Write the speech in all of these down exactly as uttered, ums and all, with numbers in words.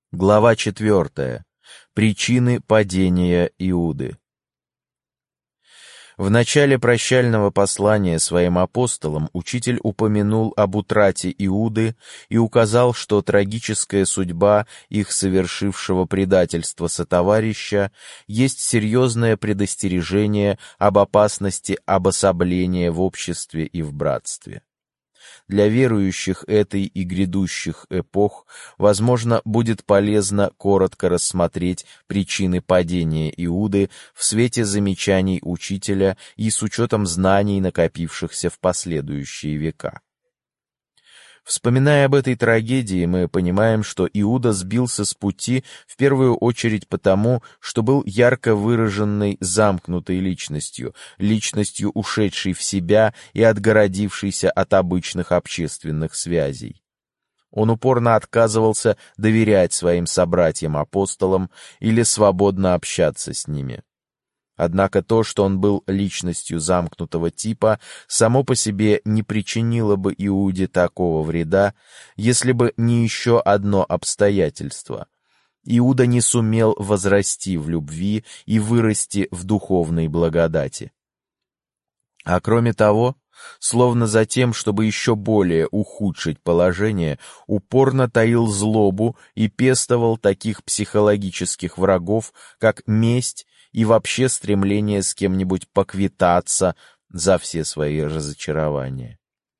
Глава четвертая. Причины падения Иуды. В начале прощального послания своим апостолам учитель упомянул об утрате Иуды и указал, что трагическая судьба их совершившего предательства сотоварища есть серьезное предостережение об опасности обособления в обществе и в братстве. Для верующих этой и грядущих эпох, возможно, будет полезно коротко рассмотреть причины падения Иуды в свете замечаний учителя и с учетом знаний, накопившихся в последующие века. Вспоминая об этой трагедии, мы понимаем, что Иуда сбился с пути в первую очередь потому, что был ярко выраженной замкнутой личностью, личностью, ушедшей в себя и отгородившейся от обычных общественных связей. Он упорно отказывался доверять своим собратьям-апостолам или свободно общаться с ними. Однако то, что он был личностью замкнутого типа, само по себе не причинило бы Иуде такого вреда, если бы не еще одно обстоятельство. Иуда не сумел возрасти в любви и вырасти в духовной благодати. А кроме того, словно за тем, чтобы еще более ухудшить положение, упорно таил злобу и пестовал таких психологических врагов, как месть и вообще стремление с кем-нибудь поквитаться за все свои разочарования.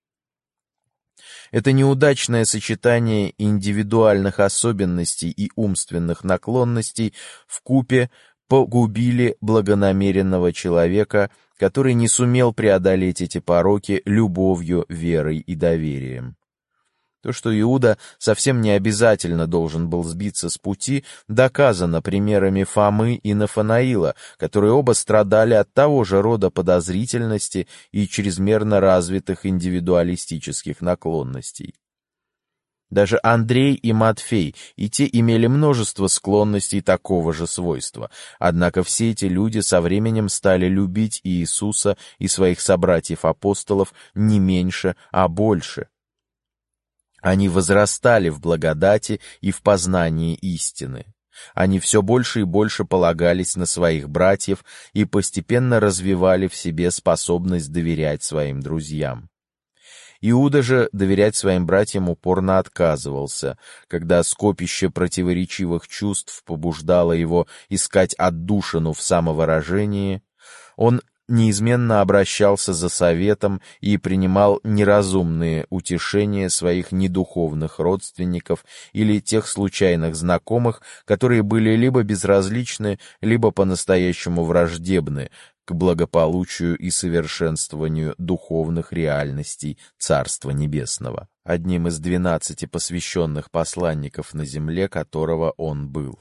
Это неудачное сочетание индивидуальных особенностей и умственных наклонностей вкупе погубили благонамеренного человека, который не сумел преодолеть эти пороки любовью, верой и доверием. То, что Иуда совсем не обязательно должен был сбиться с пути, доказано примерами Фомы и Нафанаила, которые оба страдали от того же рода подозрительности и чрезмерно развитых индивидуалистических наклонностей. Даже Андрей и Матфей, и те имели множество склонностей такого же свойства, однако все эти люди со временем стали любить Иисуса и своих собратьев-апостолов не меньше, а больше. Они возрастали в благодати и в познании истины. Они все больше и больше полагались на своих братьев и постепенно развивали в себе способность доверять своим друзьям. Иуда же доверять своим братьям упорно отказывался, когда скопище противоречивых чувств побуждало его искать отдушину в самовыражении. Он неизменно обращался за советом и принимал неразумные утешения своих недуховных родственников или тех случайных знакомых, которые были либо безразличны, либо по-настоящему враждебны к благополучию и совершенствованию духовных реальностей Царства Небесного, одним из двенадцати посвященных посланников на земле, которого он был.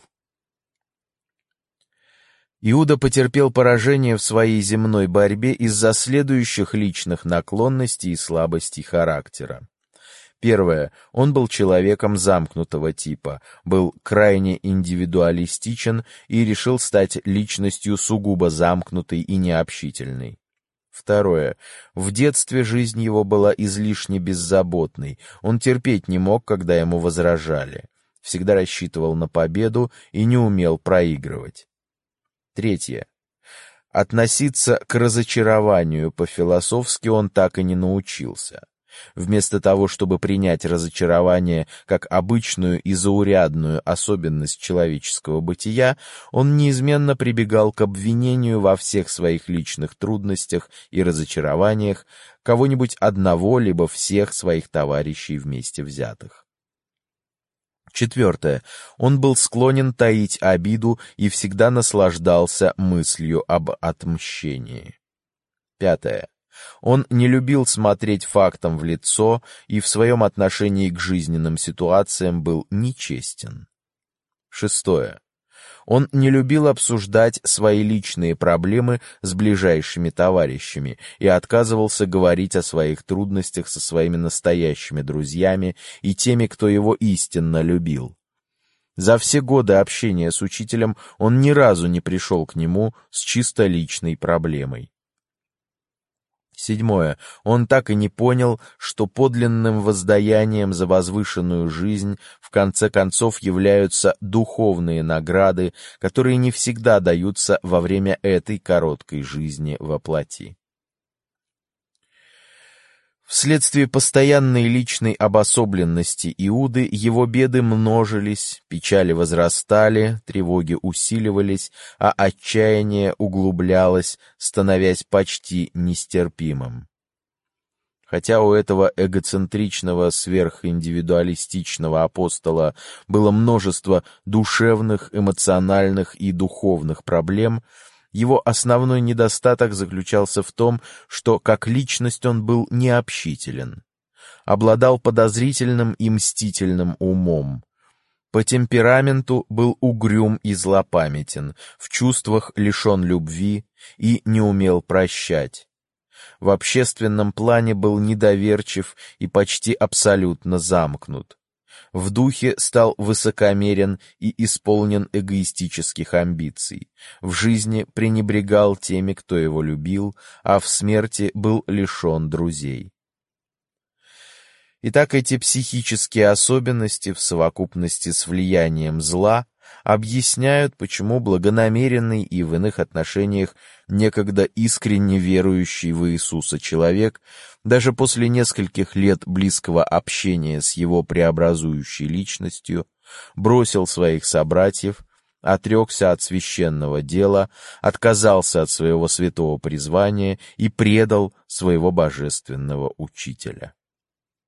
Иуда потерпел поражение в своей земной борьбе из-за следующих личных наклонностей и слабостей характера. Первое. Он был человеком замкнутого типа, был крайне индивидуалистичен и решил стать личностью сугубо замкнутой и необщительной. Второе. В детстве жизнь его была излишне беззаботной, он терпеть не мог, когда ему возражали, всегда рассчитывал на победу и не умел проигрывать. Третье. Относиться к разочарованию по-философски он так и не научился. Вместо того, чтобы принять разочарование как обычную и заурядную особенность человеческого бытия, он неизменно прибегал к обвинению во всех своих личных трудностях и разочарованиях кого-нибудь одного либо всех своих товарищей вместе взятых. Четвертое. Он был склонен таить обиду и всегда наслаждался мыслью об отмщении. Пятое. Он не любил смотреть фактам в лицо и в своем отношении к жизненным ситуациям был нечестен. Шестое. Он не любил обсуждать свои личные проблемы с ближайшими товарищами и отказывался говорить о своих трудностях со своими настоящими друзьями и теми, кто его истинно любил. За все годы общения с учителем он ни разу не пришел к нему с чисто личной проблемой. Седьмое. Он так и не понял, что подлинным воздаянием за возвышенную жизнь в конце концов являются духовные награды, которые не всегда даются во время этой короткой жизни во плоти. Вследствие постоянной личной обособленности Иуды его беды множились, печали возрастали, тревоги усиливались, а отчаяние углублялось, становясь почти нестерпимым. Хотя у этого эгоцентричного, сверхиндивидуалистичного апостола было множество душевных, эмоциональных и духовных проблем, его основной недостаток заключался в том, что как личность он был необщителен, обладал подозрительным и мстительным умом, по темпераменту был угрюм и злопамятен, в чувствах лишен любви и не умел прощать. В общественном плане был недоверчив и почти абсолютно замкнут. В духе стал высокомерен и исполнен эгоистических амбиций. В жизни пренебрегал теми, кто его любил, а в смерти был лишен друзей. Итак, эти психические особенности в совокупности с влиянием зла объясняют, почему благонамеренный и в иных отношениях некогда искренне верующий в Иисуса человек даже после нескольких лет близкого общения с его преобразующей личностью бросил своих собратьев, отрекся от священного дела, отказался от своего святого призвания и предал своего божественного учителя.